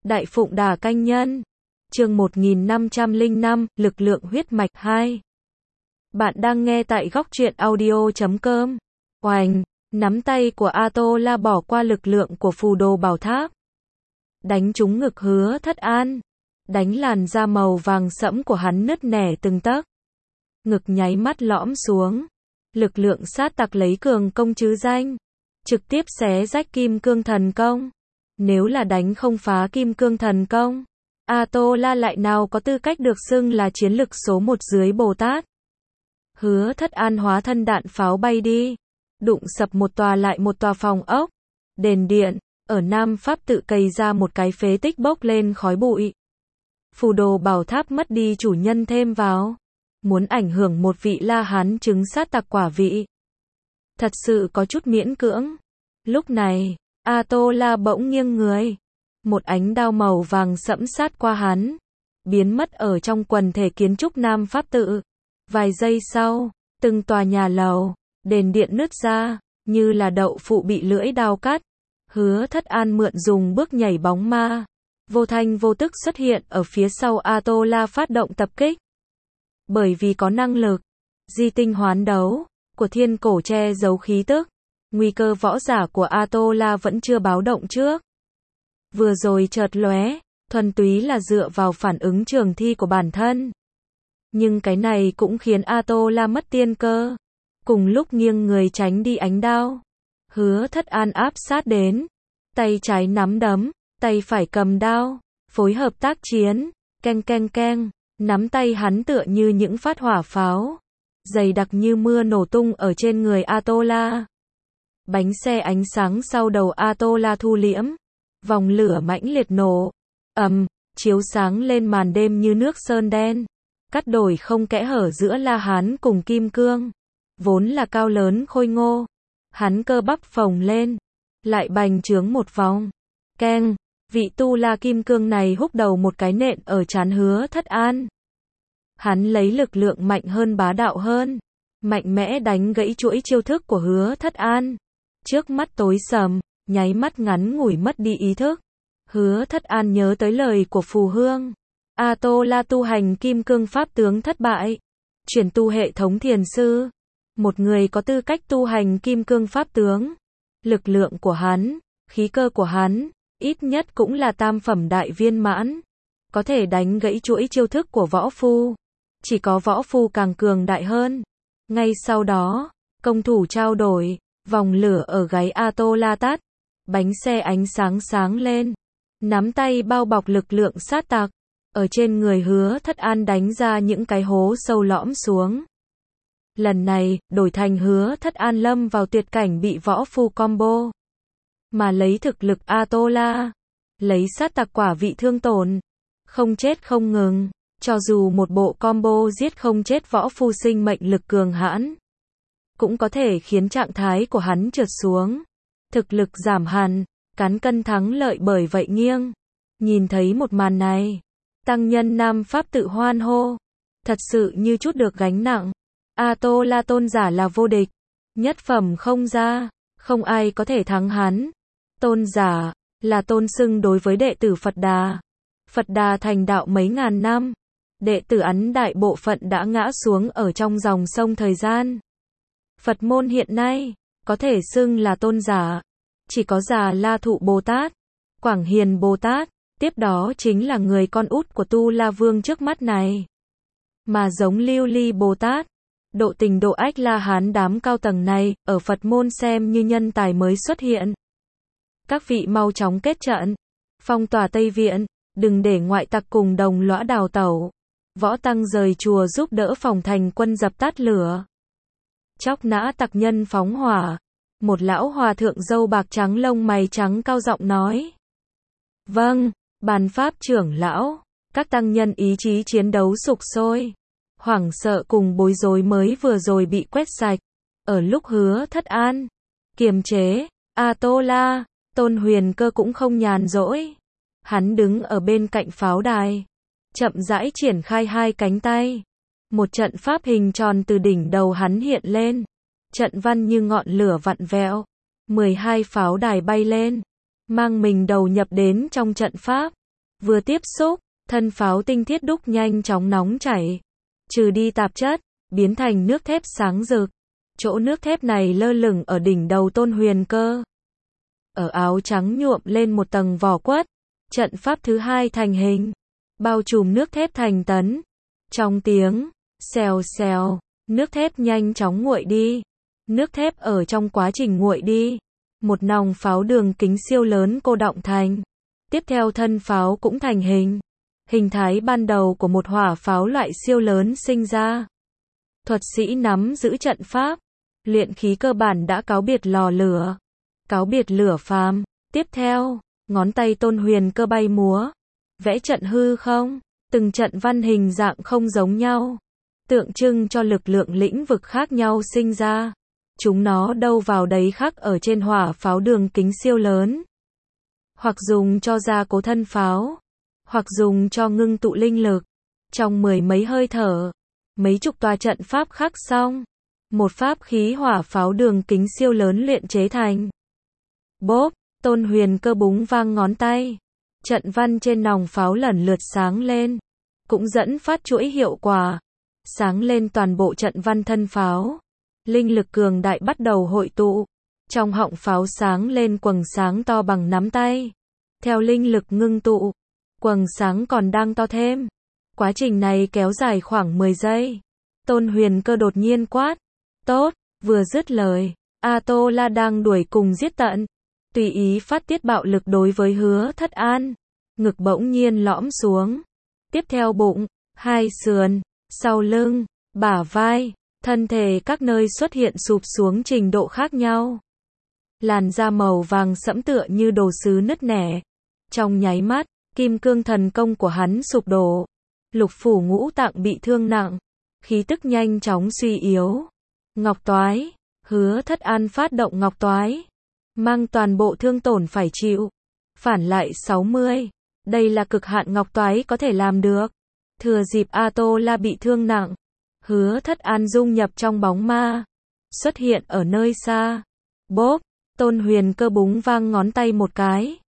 Đại Phụng Đà Canh Nhân. Chương 1505, Lực lượng huyết mạch 2. Bạn đang nghe tại góc truyện audio.com. Oành, nắm tay của A-tô-la bỏ qua lực lượng của phù đồ bảo tháp. Đánh trúng ngực Hứa Thất An. Đánh làn da màu vàng sẫm của hắn nứt nẻ từng tấc. Ngực nháy mắt lõm xuống. Lực lượng sát tặc lấy cường công chứ danh. Trực tiếp xé rách kim cương thần công. Nếu là đánh không phá kim cương thần công, A-tô-la lại nào có tư cách được xưng là chiến lực số 1 dưới Bồ Tát. Hứa Thất An hóa thân đạn pháo bay đi, đụng sập một tòa lại một tòa phòng ốc, đền điện, ở Nam Pháp tự cày ra một cái phế tích bốc lên khói bụi. Phù đồ bảo tháp mất đi chủ nhân thêm vào, muốn ảnh hưởng một vị La Hán chứng sát tặc quả vị. Thật sự có chút miễn cưỡng. Lúc này, A-tô-la bỗng nghiêng người. Một ánh đao màu vàng sẫm sát qua hắn. Biến mất ở trong quần thể kiến trúc Nam Pháp tự. Vài giây sau, từng tòa nhà lầu, đền điện nứt ra, như là đậu phụ bị lưỡi đao cắt. Hứa Thất An mượn dùng bước nhảy bóng ma. Vô thanh vô tức xuất hiện ở phía sau A-tô-la phát động tập kích. Bởi vì có năng lực, di tinh hoán đấu, của thiên cổ che giấu khí tức. Nguy cơ võ giả của A-tô-la vẫn chưa báo động trước. Vừa rồi chợt lóe, thuần túy là dựa vào phản ứng trường thi của bản thân. Nhưng cái này cũng khiến A-tô-la mất tiên cơ. Cùng lúc nghiêng người tránh đi ánh đao, Hứa Thất An áp sát đến. Tay trái nắm đấm, tay phải cầm đao, phối hợp tác chiến, keng keng keng, nắm tay hắn tựa như những phát hỏa pháo, dày đặc như mưa nổ tung ở trên người A-tô-la. Bánh xe ánh sáng sau đầu A-tô-la thu liễm, vòng lửa mãnh liệt nổ, chiếu sáng lên màn đêm như nước sơn đen, cắt đổi không kẽ hở giữa La Hán cùng Kim Cương, vốn là cao lớn khôi ngô, hắn cơ bắp phồng lên, lại bành trướng một vòng, keng, vị tu la Kim Cương này húc đầu một cái nện ở trán Hứa Thất An. Hắn lấy lực lượng mạnh hơn bá đạo hơn, mạnh mẽ đánh gãy chuỗi chiêu thức của Hứa Thất An. Trước mắt tối sầm, nháy mắt ngắn ngủi mất đi ý thức. Hứa Thất An nhớ tới lời của Phù Hương. A-tô-la tu hành kim cương pháp tướng thất bại. Chuyển tu hệ thống thiền sư. Một người có tư cách tu hành kim cương pháp tướng. Lực lượng của hắn, khí cơ của hắn, ít nhất cũng là tam phẩm đại viên mãn. Có thể đánh gãy chuỗi chiêu thức của võ phu. Chỉ có võ phu càng cường đại hơn. Ngay sau đó, công thủ trao đổi. Vòng lửa ở gáy A-tô-la tắt, bánh xe ánh sáng sáng lên, nắm tay bao bọc lực lượng sát tặc, ở trên người Hứa Thất An đánh ra những cái hố sâu lõm xuống. Lần này, đổi thành Hứa Thất An lâm vào tuyệt cảnh bị võ phu combo, mà lấy thực lực A-tô-la, lấy sát tặc quả vị thương tổn, không chết không ngừng, cho dù một bộ combo giết không chết võ phu sinh mệnh lực cường hãn, cũng có thể khiến trạng thái của hắn trượt xuống. Thực lực giảm hẳn, cán cân thắng lợi bởi vậy nghiêng. Nhìn thấy một màn này, tăng nhân Nam Pháp tự hoan hô. Thật sự như chút được gánh nặng. A-tô-la tôn giả là vô địch. Nhất phẩm không ra, không ai có thể thắng hắn. Tôn giả, là tôn xưng đối với đệ tử Phật Đà. Phật Đà thành đạo mấy ngàn năm. Đệ tử Ấn đại bộ phận đã ngã xuống ở trong dòng sông thời gian. Phật môn hiện nay, có thể xưng là tôn giả. Chỉ có Già La Thụ Bồ Tát, Quảng Hiền Bồ Tát, tiếp đó chính là người con út của Tu La Vương trước mắt này. Mà giống Lưu Ly Bồ Tát, độ tình độ ách La Hán đám cao tầng này, ở Phật môn xem như nhân tài mới xuất hiện. Các vị mau chóng kết trận, phong tỏa Tây Viện, đừng để ngoại tặc cùng đồng lõa đào tẩu. Võ tăng rời chùa giúp đỡ phòng thành quân dập tắt lửa. Chóc nã tặc nhân phóng hỏa. Một lão hòa thượng râu bạc trắng lông mày trắng cao giọng nói. Vâng, bàn pháp trưởng lão. Các tăng nhân ý chí chiến đấu sục sôi. Hoảng sợ cùng bối rối mới vừa rồi bị quét sạch. Ở lúc Hứa Thất An kiềm chế, A-tô-la, Tôn Huyền Cơ cũng không nhàn rỗi. Hắn đứng ở bên cạnh pháo đài, chậm rãi triển khai hai cánh tay. Một trận pháp hình tròn từ đỉnh đầu hắn hiện lên. Trận văn như ngọn lửa vặn vẹo. 12 pháo đài bay lên, mang mình đầu nhập đến trong trận pháp. Vừa tiếp xúc, thân pháo tinh thiết đúc nhanh chóng nóng chảy, trừ đi tạp chất, biến thành nước thép sáng rực. Chỗ nước thép này lơ lửng ở đỉnh đầu Tôn Huyền Cơ. Ở áo trắng nhuộm lên một tầng vỏ quất, trận pháp thứ hai thành hình, bao trùm nước thép thành tấn. Trong tiếng xèo xèo, nước thép nhanh chóng nguội đi. Nước thép ở trong quá trình nguội đi, một nòng pháo đường kính siêu lớn cô đọng thành. Tiếp theo thân pháo cũng thành hình. Hình thái ban đầu của một hỏa pháo loại siêu lớn sinh ra. Thuật sĩ nắm giữ trận pháp, luyện khí cơ bản đã cáo biệt lò lửa, cáo biệt lửa phàm. Tiếp theo, ngón tay Tôn Huyền Cơ bay múa, vẽ trận hư không, từng trận văn hình dạng không giống nhau, tượng trưng cho lực lượng lĩnh vực khác nhau sinh ra. Chúng nó đâu vào đấy khắc ở trên hỏa pháo đường kính siêu lớn, hoặc dùng cho gia cố thân pháo, hoặc dùng cho ngưng tụ linh lực. Trong mười mấy hơi thở, mấy chục tòa trận pháp khắc xong, một pháp khí hỏa pháo đường kính siêu lớn luyện chế thành. Bốp, Tôn Huyền Cơ búng vang ngón tay, trận văn trên nòng pháo lần lượt sáng lên, cũng dẫn phát chuỗi hiệu quả, sáng lên toàn bộ trận văn thân pháo. Linh lực cường đại bắt đầu hội tụ, trong họng pháo sáng lên quầng sáng to bằng nắm tay. Theo linh lực ngưng tụ, quầng sáng còn đang to thêm. Quá trình này kéo dài khoảng 10 giây. Tôn Huyền Cơ đột nhiên quát, tốt, vừa dứt lời, A-tô-la đang đuổi cùng giết tận, tùy ý phát tiết bạo lực đối với Hứa Thất An. Ngực bỗng nhiên lõm xuống. Tiếp theo bụng, hai sườn, sau lưng, bả vai, thân thể các nơi xuất hiện sụp xuống trình độ khác nhau. Làn da màu vàng sẫm tựa như đồ sứ nứt nẻ. Trong nháy mắt, kim cương thần công của hắn sụp đổ. Lục phủ ngũ tạng bị thương nặng, khí tức nhanh chóng suy yếu. Ngọc toái, Hứa Thất An phát động ngọc toái, mang toàn bộ thương tổn phải chịu. Phản lại 60, đây là cực hạn ngọc toái có thể làm được. Thừa dịp A-tô-la bị thương nặng, Hứa Thất An dung nhập trong bóng ma, xuất hiện ở nơi xa. Bốp, Tôn Huyền Cơ búng vang ngón tay một cái.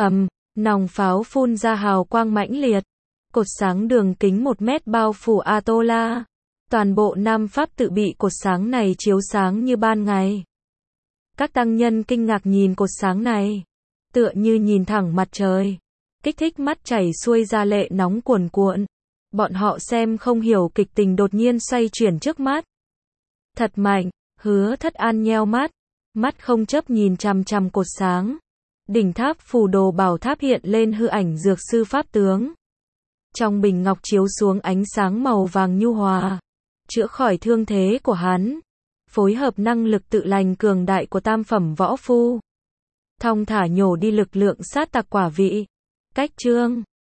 Nòng pháo phun ra hào quang mãnh liệt. Cột sáng đường kính 1 mét bao phủ A-tô-la. Toàn bộ nam pháp tự bị cột sáng này chiếu sáng như ban ngày. Các tăng nhân kinh ngạc nhìn cột sáng này, tựa như nhìn thẳng mặt trời, kích thích mắt chảy xuôi ra lệ nóng cuồn cuộn. Bọn họ xem không hiểu kịch tình đột nhiên xoay chuyển trước mắt. Thật mạnh, Hứa Thất An nheo mắt, mắt không chấp nhìn chằm chằm cột sáng. Đỉnh tháp phù đồ bảo tháp hiện lên hư ảnh dược sư pháp tướng. Trong bình ngọc chiếu xuống ánh sáng màu vàng nhu hòa, chữa khỏi thương thế của hắn. Phối hợp năng lực tự lành cường đại của tam phẩm võ phu, thong thả nhổ đi lực lượng sát tặc quả vị. Cách chương